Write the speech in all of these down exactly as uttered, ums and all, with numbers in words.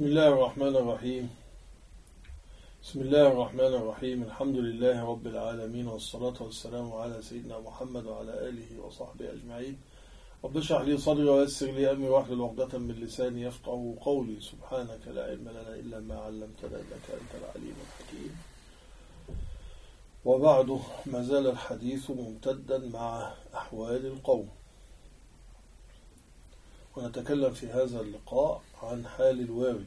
بسم الله الرحمن الرحيم بسم الله الرحمن الرحيم الحمد لله رب العالمين، والصلاة والسلام على سيدنا محمد وعلى آله وصحبه أجمعين. رب اشرح لي صدري ويسر لي أمري واحلل عقدة من لساني يفقهوا قولي. سبحانك لا علم لنا إلا ما علمتنا إنك أنت العليم الحكيم. وبعد، ما زال الحديث ممتدا مع أحوال القوم، ونتكلم في هذا اللقاء عن حال الوارد.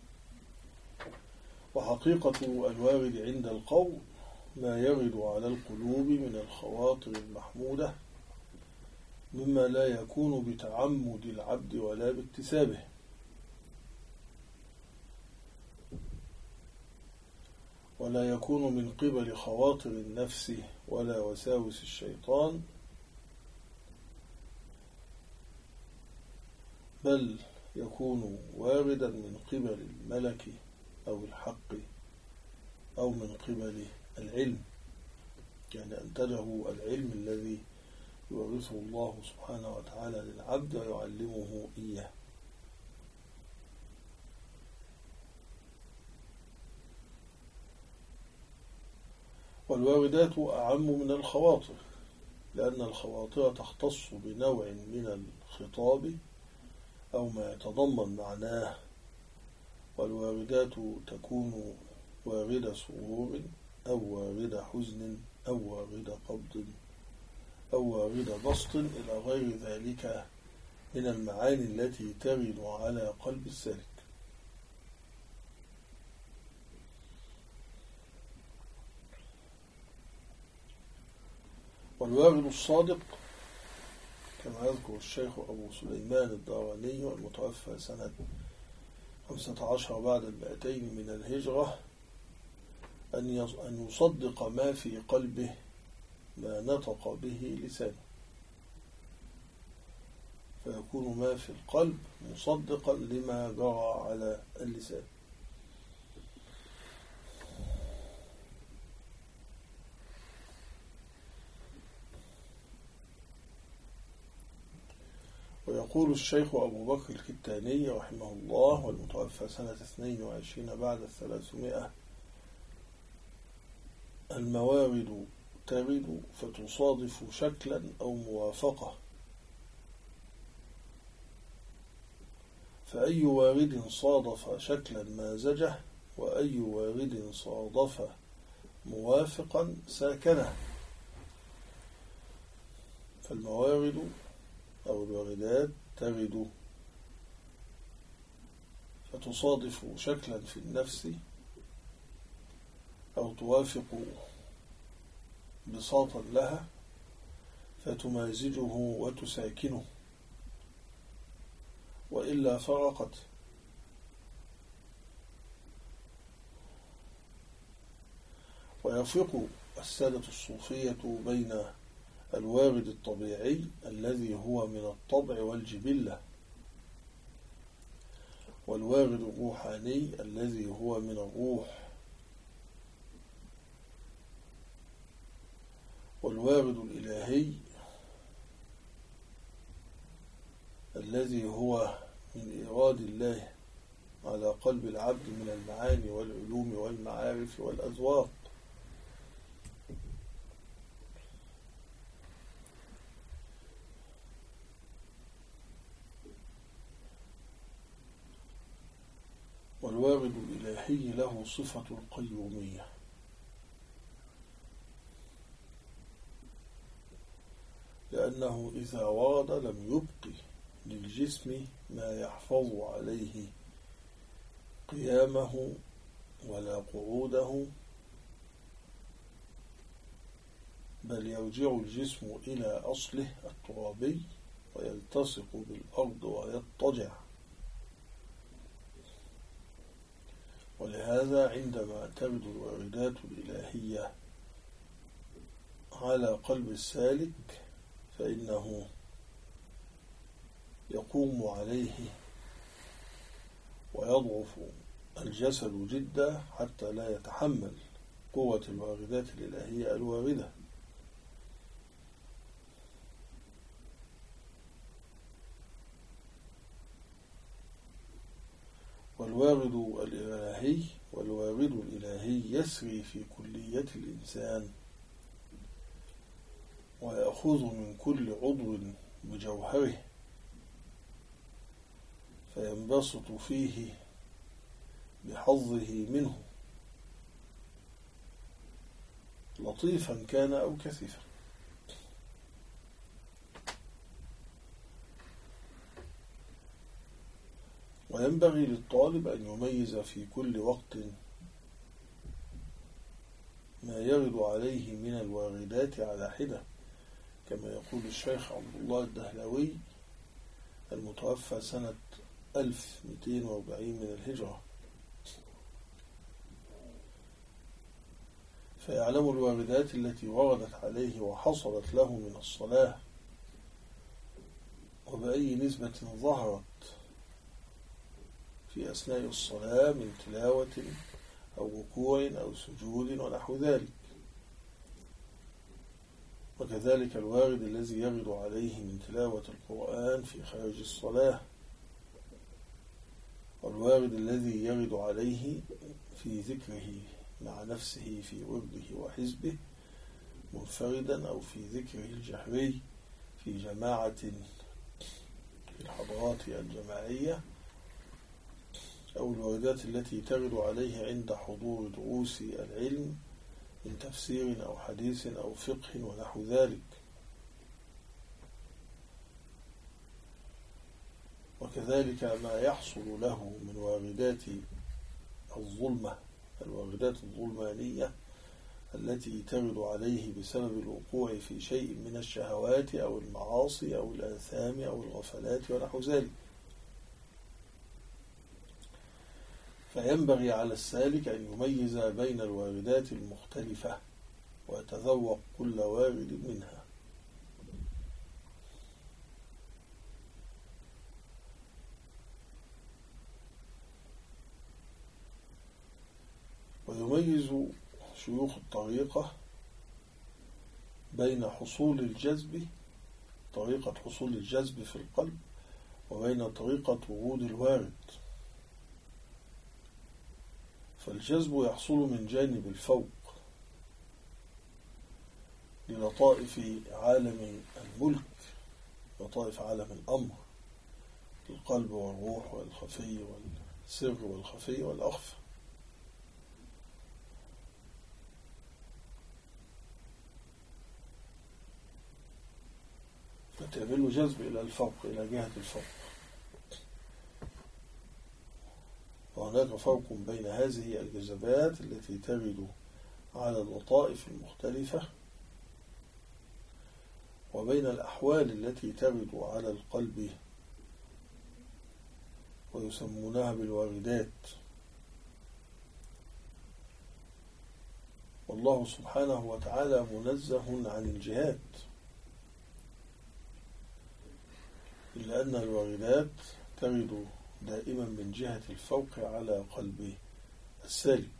وحقيقة الوارد عند القوم ما يرد على القلوب من الخواطر المحمودة، مما لا يكون بتعمد العبد ولا باكتسابه، ولا يكون من قبل خواطر النفس ولا وساوس الشيطان، بل يكون واردا من قبل الملك أو الحق أو من قبل العلم، يعني أنتجه العلم الذي يورثه الله سبحانه وتعالى للعبد ويعلمه إياه. والواردات أعم من الخواطر، لأن الخواطر تختص بنوع من الخطاب أو ما يتضمن معناه، والواردات تكون واردة سرور أو واردة حزن أو واردة قبض أو واردة بسط إلى غير ذلك من المعاني التي ترد على قلب السالك. والوارد الصادق كما يذكر الشيخ أبو سليمان الداراني المتوفى سنة خمسة عشر بعد المئتين من الهجرة أن يصدق ما في قلبه ما نطق به لسانه، فيكون ما في القلب مصدقا لما جرى على اللسان. ويقول الشيخ أبو بكر الكتاني رحمه الله والمتوفى سنة اثنين وعشرين بعد الثلاثمائة: الموارد ترد فتصادف شكلا أو موافقة، فأي وارد صادف شكلا مازجه، وأي وارد صادف موافقا ساكنه. فالموارد أو الواردات ترد فتصادف شكلا في النفس أو توافق بساطا لها فتمازجه وتساكنه، وإلا فرقت. ويفرق السادة الصوفية بين الوارد الطبيعي الذي هو من الطبع والجبلة، والوارد الروحاني الذي هو من الروح، والوارد الإلهي الذي هو من إيراد الله على قلب العبد من المعاني والعلوم والمعارف والأذواق. والوارد الإلهي له صفة القيومية، لأنه إذا ورد لم يبق للجسم ما يحفظ عليه قيامه ولا قعوده، بل يرجع الجسم إلى أصله الترابي ويلتصق بالأرض ويضطجع. ولهذا عندما ترد الواردات الإلهية على قلب السالك فإنه يقوم عليه ويضعف الجسد جدا حتى لا يتحمل قوة الواردات الإلهية الواردة. والوارد يسري في كلية الإنسان ويأخذ من كل عضو بجوهره فينبسط فيه بحظه منه لطيفا كان أو كثيفا. وينبغي للطالب أن يميز في كل وقت ما يرد عليه من الواردات على حدة، كما يقول الشيخ عبد الله الدهلوي المتوفى سنة ألف ومئتين وأربعين من الهجرة، فيعلم الواردات التي وردت عليه وحصلت له من الصلاة وبأي نسبة ظهرت في أثناء الصلاة من تلاوة أو ركوع أو سجود ونحو ذلك. وكذلك الوارد الذي يرد عليه من تلاوة القرآن في خارج الصلاة، والوارد الذي يرد عليه في ذكره مع نفسه في ورده وحزبه منفردا أو في ذكره الجهري في جماعة في الحضارات الجماعية، أو الواردات التي ترد عليه عند حضور دروس العلم من تفسير أو حديث أو فقه ونحو ذلك. وكذلك ما يحصل له من واردات الظلمة، الواردات الظلمانية التي ترد عليه بسبب الوقوع في شيء من الشهوات أو المعاصي أو الآثام أو الغفلات ونحو ذلك. فينبغي على السالك أن يميز بين الواردات المختلفة ويتذوق كل وارد منها. ويميز شيوخ الطريقة بين حصول الجذب، طريقة حصول الجذب في القلب، وبين طريقة ورود الوارد. فالجذب يحصل من جانب الفوق للطائف عالم الملك، لطائف عالم الأمر، القلب والروح والخفي والسر والخفي والأخفى. فتعمل جذب إلى الفوق، إلى جهة الفوق. وهناك فرق بين هذه الجذبات التي ترد على اللطائف المختلفة وبين الأحوال التي ترد على القلب ويسمونها بالواردات. والله سبحانه وتعالى منزه عن الجهات، إلا أن الواردات ترد دائما من جهة الفوق على قلب السالك.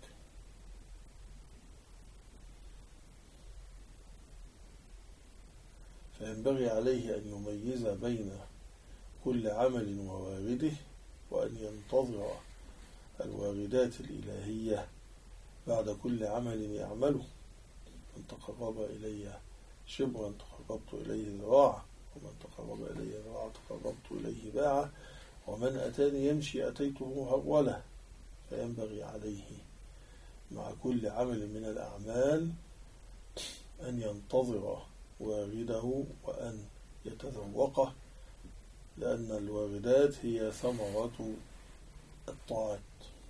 فينبغي عليه أن يميز بين كل عمل ووارده، وأن ينتظر الواردات الإلهية بعد كل عمل يعمله. من تقرب إلي شبرا تقربت إليه ذراعا، ومن تقرب إلي ذراعا تقربت إليه باعا، ومن أتاني يمشي أتيته هروله. فينبغي عليه مع كل عمل من الأعمال أن ينتظر وارده وأن يتذوقه، لأن الواردات هي ثمرة الطاعات.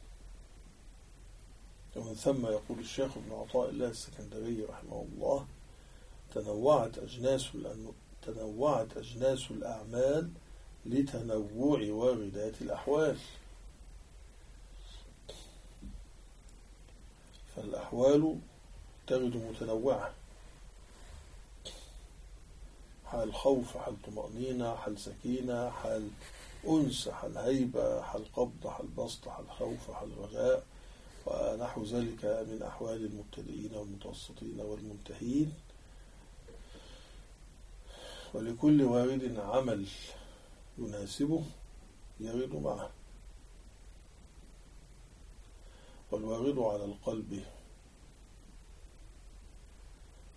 ومن ثم يقول الشيخ ابن عطاء الله السكندري رحمه الله: تنوعت أجناس تنوعت أجناس الأعمال لتنوع واردات الأحوال. فالأحوال ترد متنوعة، حال خوف، حال طمأنينة، حال سكينة، حال أنس، حال هيبة، حال قبض، حال بسط، حال خوف، حال رجاء، ونحو ذلك من أحوال المبتدئين والمتوسطين والمنتهين. ولكل وارد عمل يناسبه يرد معه. والوارد على القلب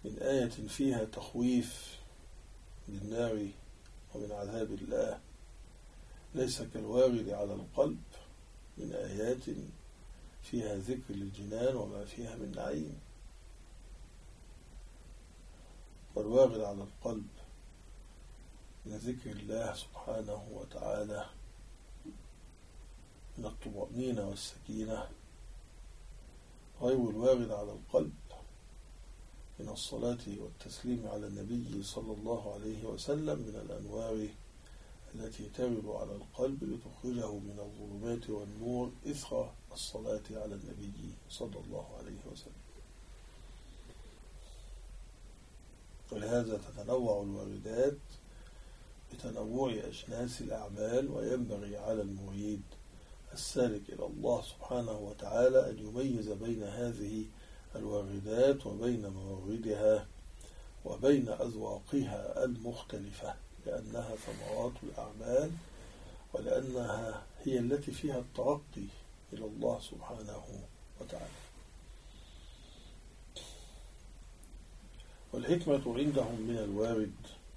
من آية فيها تخويف بالنار ومن عذاب الله ليس كالوارد على القلب من آيات فيها ذكر للجنان وما فيها من نعيم. والوارد على القلب من ذكر الله سبحانه وتعالى من الطمأنينة والسكينة غير الوارد على القلب من الصلاة والتسليم على النبي صلى الله عليه وسلم من الأنوار التي ترد على القلب لتخرجه من الظلمات والنور إثر الصلاة على النبي صلى الله عليه وسلم. ولهذا تتنوع الواردات بتنوع أجناس الأعمال، وينبغي على المريد السالك إلى الله سبحانه وتعالى أن يميز بين هذه الواردات وبين مواردها وبين أذواقها المختلفة، لأنها ثمرات الأعمال ولأنها هي التي فيها الترقي إلى الله سبحانه وتعالى. والحكمة عندهم من الوارد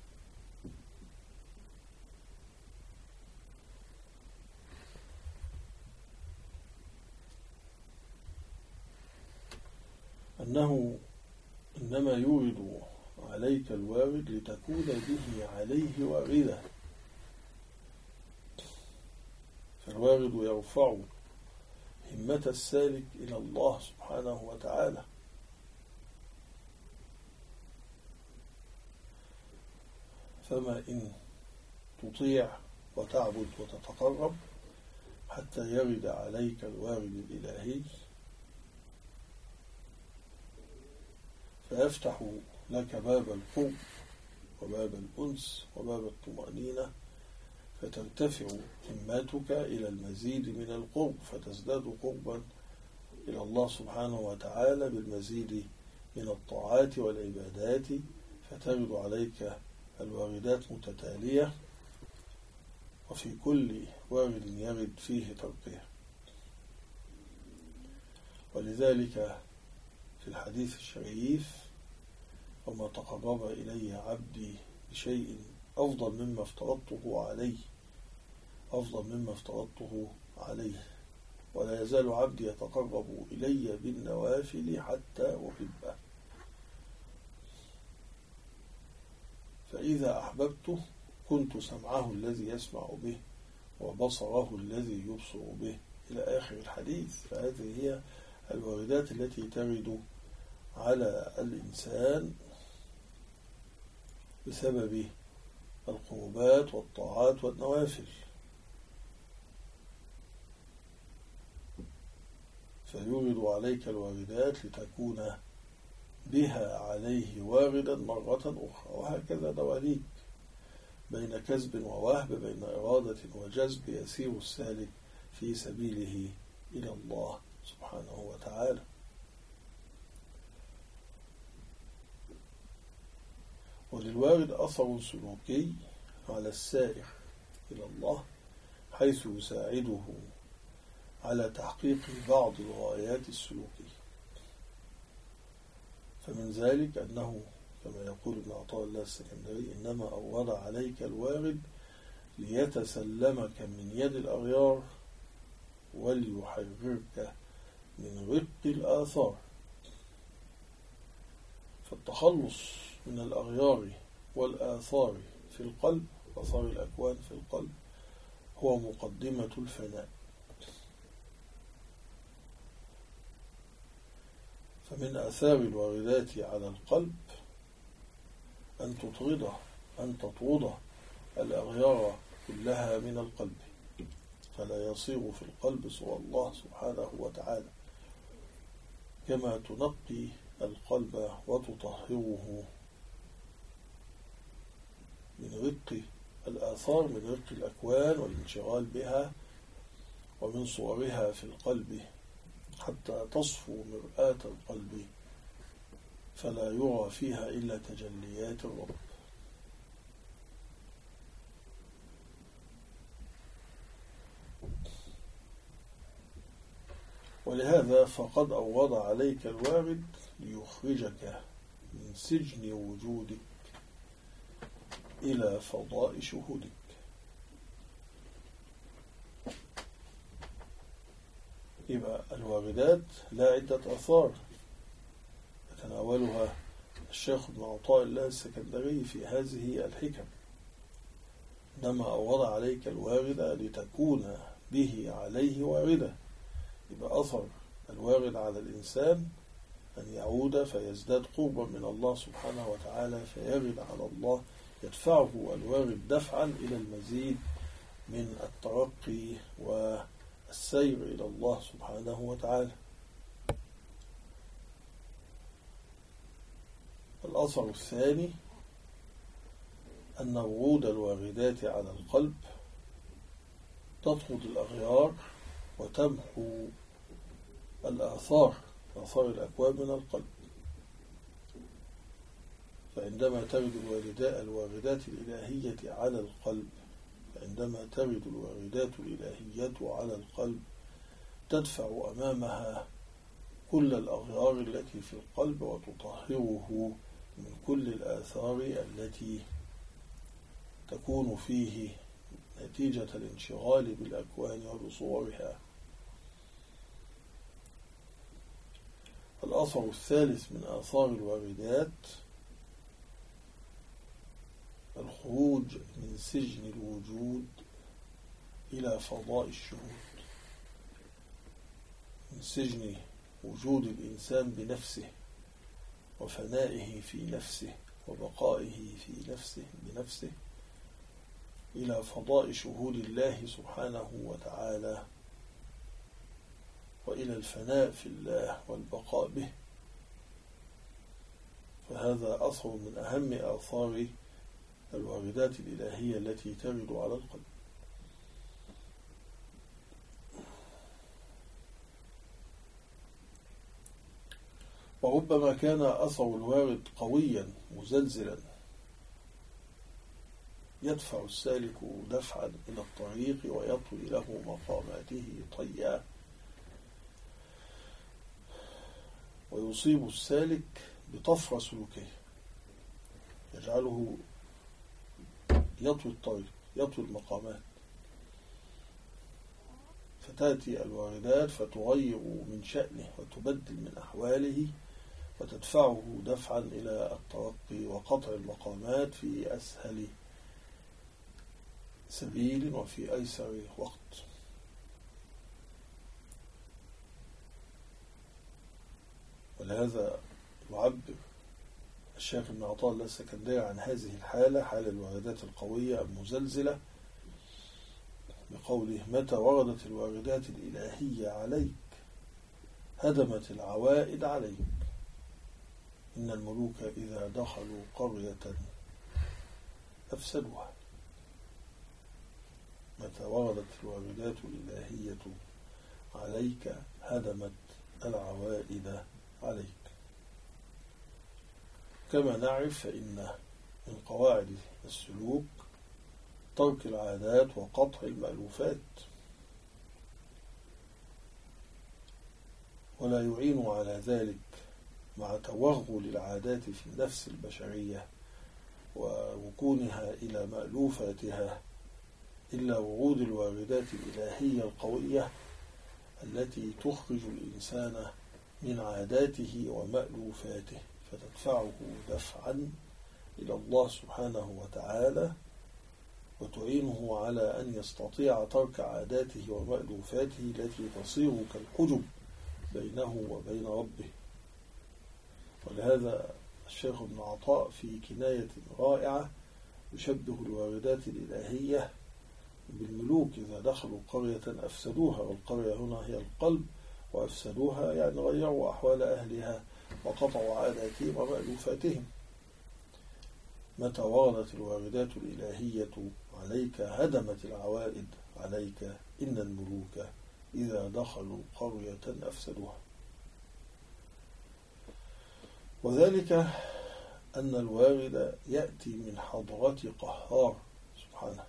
أنه إنما يورد عليك الوارد لتكون به عليه واردة، فالوارد يرفع همة السالك إلى الله سبحانه وتعالى. فما إن تطيع وتعبد وتتقرب حتى يرد عليك الوارد الإلهي فيفتح لك باب القرب وباب الأنس وباب الطمأنينة، فترتفع همتك إلى المزيد من القرب، فتزداد قربا إلى الله سبحانه وتعالى بالمزيد من الطاعات والعبادات، فترد عليك الواردات متتالية، وفي كل وارد يرد فيه ترقية. ولذلك في الحديث الشريف: وما تقرب إلي عبدي بشيء أفضل مما افترضته عليه أفضل مما افترضته عليه ولا يزال عبدي يتقرب إلي بالنوافل حتى أحبه، فإذا أحببته كنت سمعه الذي يسمع به وبصره الذي يبصر به، إلى آخر الحديث. فهذه هي الواردات التي ترد على الإنسان بسبب القربات والطاعات والنوافل، فيورد عليك الواردات لتكون بها عليه واردا مرة أخرى، وهكذا دواليك بين كسب ووهب، بين إرادة وجذب، يسير السالك في سبيله إلى الله سبحانه وتعالى. وللوارد أثر سلوكي على السائر إلى الله، حيث يساعده على تحقيق بعض الغايات السلوكية. فمن ذلك أنه كما يقول ابن عطاء الله السكندري: إنما أورد عليك الوارد ليتسلمك من يد الأغيار وليحررك من رق الآثار. فالتخلص من الأغيار والآثار في القلب، آثار الأكوان في القلب، هو مقدمة الفناء. فمن آثار الواردات على القلب أن تطرد أن تطرد الأغيار كلها من القلب، فلا يصير في القلب سوى الله سبحانه وتعالى، كما تنقي القلب وتطهره من رق الآثار، من رق الأكوان والانشغال بها ومن صورها في القلب، حتى تصفو مرآة القلب فلا يرى فيها إلا تجليات الرب. ولهذا فقد أورد عليك الوارد ليخرجك من سجن وجودك إلى فضاء شهودك. يبقى الواردات لا عدة آثار يتناولها الشيخ ابن عطاء الله السكندري في هذه الحكم. إنما أورد عليك الوارد لتكون به عليه واردة. يبقى أثر الوارد على الإنسان أن يعود فيزداد قربا من الله سبحانه وتعالى، فيرد على الله يدفعه الوارد دفعا إلى المزيد من الترقي والسير إلى الله سبحانه وتعالى. الأثر الثاني أن ورود الواردات على القلب تطرد الأغيار وتمحو الآثار، آثار الأكواب من القلب. فعندما ترد الواردات الإلهية على القلب فعندما ترد الواردات الإلهية على القلب تدفع أمامها كل الأغيار التي في القلب وتطهره من كل الآثار التي تكون فيه نتيجة الانشغال بالأكوان وبصورها. الأثر الثالث من آثار الواردات الخروج من سجن الوجود إلى فضاء الشهود، من سجن وجود الإنسان بنفسه وفنائه في نفسه وبقائه في نفسه بنفسه إلى فضاء شهود الله سبحانه وتعالى وإلى الفناء في الله والبقاء به. فهذا أثر من أهم آثار الواردات الإلهية التي ترد على القلب. وربما كان أثر الوارد قويا مزلزلا يدفع السالك دفعا إلى الطريق ويطوي له مقاماته طيا، ويصيب السالك بطفرة سلوكه يجعله يطوي الطريق يطوي المقامات، فتأتي الواردات فتغير من شأنه وتبدل من أحواله وتدفعه دفعا إلى الترقي وقطع المقامات في أسهل سبيل وفي أيسر وقت. ولهذا يعبر الشيخ ابن عطاء الله السكندري عن هذه الحالة، حال الواردات القوية المزلزلة، بقوله: متى وردت الواردات الإلهية عليك هدمت العوائد عليك، إن الملوك إذا دخلوا قرية أفسدوها. متى وردت الواردات الإلهية عليك هدمت العوائد عليك. كما نعرف فإن من قواعد السلوك ترك العادات وقطع المألوفات، ولا يعين على ذلك مع توغل العادات في النفس البشرية وركونها إلى مألوفاتها إلا ورود الواردات الإلهية القوية التي تخرج الإنسان من عاداته ومألوفاته فتدفعه دفعا إلى الله سبحانه وتعالى وتعينه على أن يستطيع ترك عاداته ومألوفاته التي تصير كالحجب بينه وبين ربه. ولهذا الشيخ ابن عطاء في كناية رائعة يشبه الواردات الإلهية بالملوك إذا دخلوا قرية أفسدوها، والقرية هنا هي القلب، وأفسدوها يعني غيروا أحوال أهلها وقطعوا عاداتهم ومألوفاتهم. متى وردت الواردات الإلهية عليك هدمت العوائد عليك، إن الملوك إذا دخلوا قرية أفسدوها. وذلك أن الوارد يأتي من حضرة قهار سبحانه،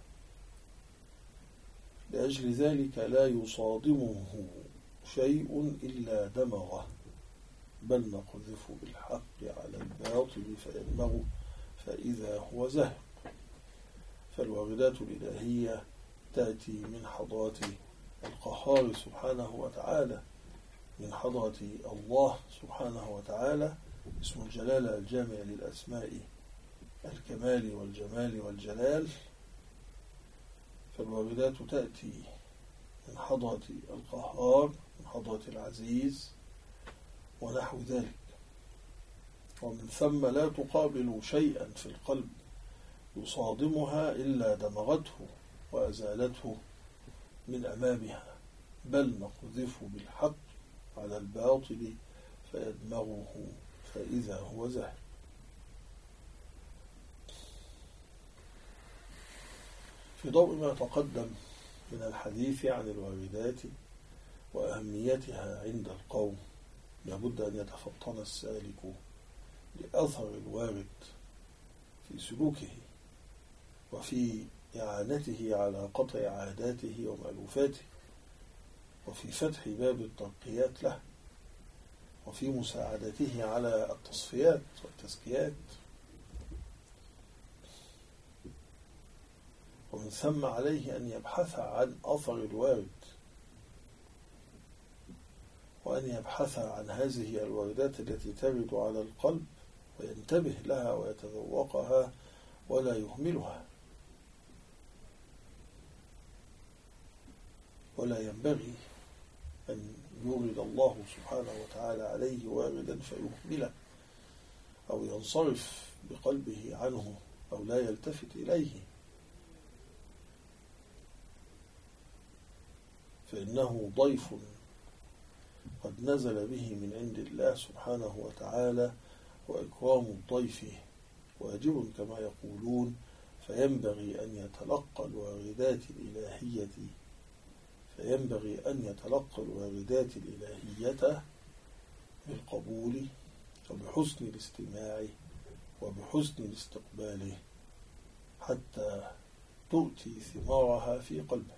لأجل ذلك لا يصادمه شيء إلا دمغه، بل نقذف بالحق على الباطل الباطل فيدمغه فإذا هو زاهق. فالواردات الإلهية تأتي من حضرة القهار سبحانه وتعالى، من حضرة الله سبحانه وتعالى، اسم الجلالة الجامع للأسماء الكمال والجمال والجلال. فالواردات تأتي من حضرة القهار، من حضرة العزيز ونحو ذلك. ومن ثم لا تقابل شيئا في القلب يصادمها إلا دمغته وأزالته من أمامها، بل نقذف بالحق على الباطل فيدمغه فإذا هو زاهق. في ضوء ما تقدم من الحديث عن الواردات وأهميتها عند القوم، لابد أن يتفطن السالك لأثر الوارد في سلوكه وفي إعانته على قطع عاداته ومألوفاته، وفي فتح باب الترقيات له، وفي مساعدته على التصفيات والتزكيات. ومن ثم عليه أن يبحث عن أثر الوارد، وأن يبحث عن هذه الواردات التي ترد على القلب وينتبه لها ويتذوقها ولا يهملها. ولا ينبغي أن يورد الله سبحانه وتعالى عليه واردا فيهمله أو ينصرف بقلبه عنه أو لا يلتفت إليه، فإنه ضيف قد نزل به من عند الله سبحانه وتعالى، وإكرام الضيف واجب كما يقولون، فينبغي أن يتلقى الواردات الإلهية فينبغي أن يتلقى الواردات الإلهية بالقبول وبحسن الاستماع وبحسن الاستقبال حتى تؤتي ثمارها في قلبه.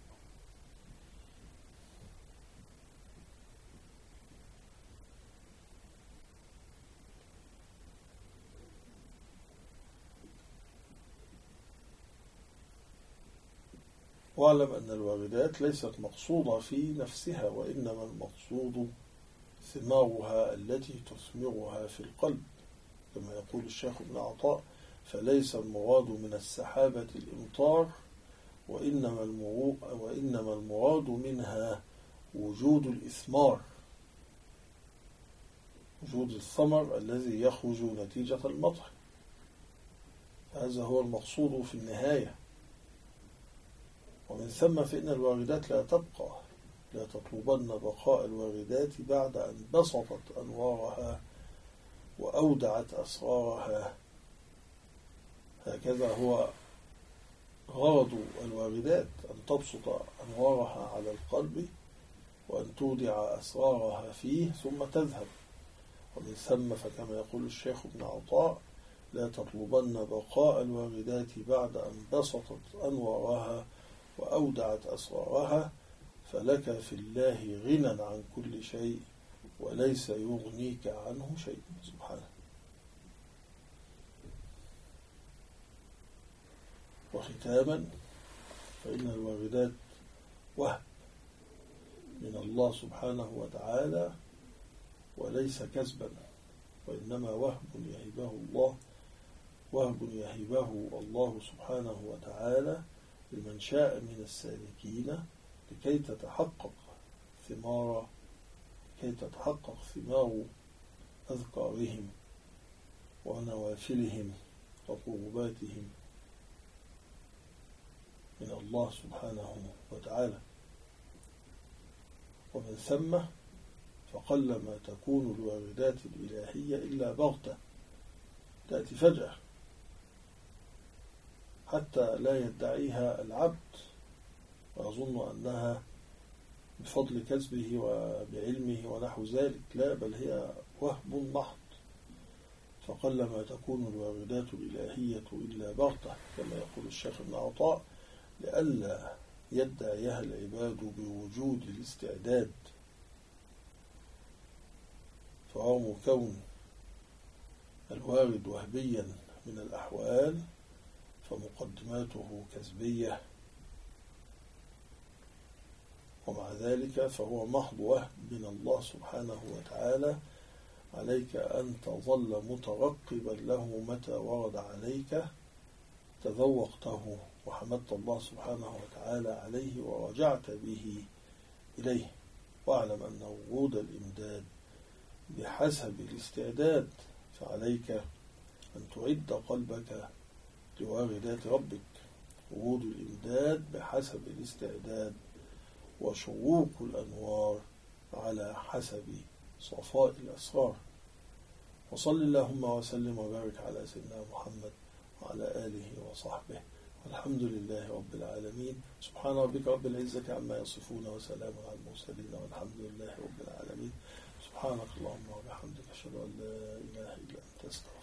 واعلم أن الواردات ليست مقصودة في نفسها، وإنما المقصود ثمارها التي تثمرها في القلب، كما يقول الشيخ ابن عطاء: فليس المراد من السحابة الإمطار، وإنما وإنما المراد منها وجود الإثمار، وجود الثمر الذي يخرج نتيجة المطر. هذا هو المقصود في النهاية. ومن ثم فإن الواردات لا تبقى، لا تطلبن بقاء الواردات بعد أن بسطت أنوارها وأودعت أسرارها. هكذا هو غرض الواردات، أن تبسط أنوارها على القلب وأن تودع أسرارها فيه ثم تذهب. ومن ثم فكما يقول الشيخ ابن عطاء: لا تطلبن بقاء الواردات بعد أن بسطت أنوارها وأودعت أسرارها، فلك في الله غنى عن كل شيء وليس يغنيك عنه شيء. سبحانه. وختاما، فإن الواردات وهب من الله سبحانه وتعالى وليس كسبا، وإنما وهب يهبه الله وهب يهبه الله سبحانه وتعالى لمن شاء من السالكين لكي تتحقق ثمار كي تتحقق ثمار أذكارهم ونوافلهم وقرباتهم من الله سبحانه وتعالى. ومن ثم فقلما تكون الواردات الإلهية إلا بغتة، تأتي فجأة حتى لا يدعيها العبد ويظن أنها بفضل كسبه وبعلمه ونحو ذلك، لا، بل هي وهب محض. فقلما تكون الواردات الإلهية إلا بغتة، كما يقول الشيخ ابن عطاء: لئلا يدعيها العباد بوجود الاستعداد. فرغم كون الوارد وهبيا من الأحوال فمقدماته كذبية، ومع ذلك فهو محض وهم من الله سبحانه وتعالى. عليك أن تظل مترقبا له متى ورد عليك، تذوقته وحمدت الله سبحانه وتعالى عليه ورجعت به إليه. واعلم أن ورود الإمداد بحسب الاستعداد، فعليك أن تعد قلبك لواردات ربك. ورود الإمداد بحسب الاستعداد، وشروق الأنوار على حسب صفاء الأسرار. وصل اللهم وسلم وبارك على سيدنا محمد وعلى آله وصحبه، والحمد لله رب العالمين. سبحان ربك رب العزة عما يصفون، وسلام على المرسلين، والحمد لله رب العالمين. سبحانك اللهم وبحمدك، أشهد أن لا إله إلا أنت، أستغفرك.